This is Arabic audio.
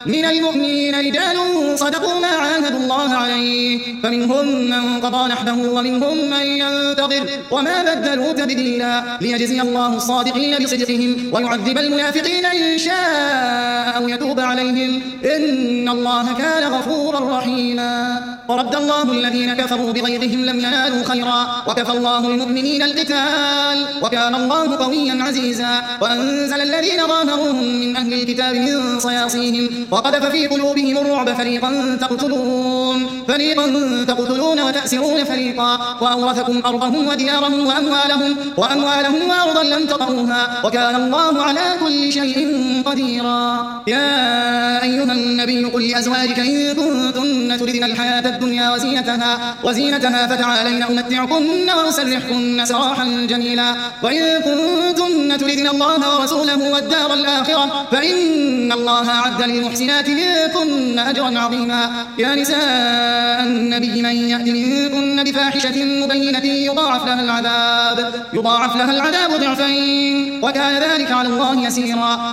من المؤمنين رجال صدقوا ما عاهدوا الله عليه فمنهم من قضى نحبه ومنهم من ينتظر وما بدلوا تبديلا ليجزي الله الصادقين بصدقهم ويعذب المنافقين إن شاء أو يتوب عليهم إن الله كان غفورا رحيما. ورد الله الذين كفروا بغيظهم لم ينالوا خيرا وكفى الله المؤمنين القتال وكان الله قويا عزيزا. وأنزل الذين ظاهروهم من أهل الكتاب من صياصيهم وقذف في قلوبهم الرعب فريقا تقتلون وتأسرون فريقا وأورثكم أرضهم وديارهم وأموالهم وأرضا لم تطئوها وكان الله على كل شيء قديرا. يا أيها النبي قل لأزواجك إن كنتن تردن الحياة الدنيا وزينتها فتعالين أمتعكن وأسرحكن سراحا جميلا. وإن كنتن تردن الله ورسوله والدار الآخرة فإن الله أعد للمحسنات منكن أجرا عظيما. يا نساء النبي من يأت منكن بفاحشة مبينة يضاعف لها العذاب ضعفين وكان ذلك على الله يسيرا.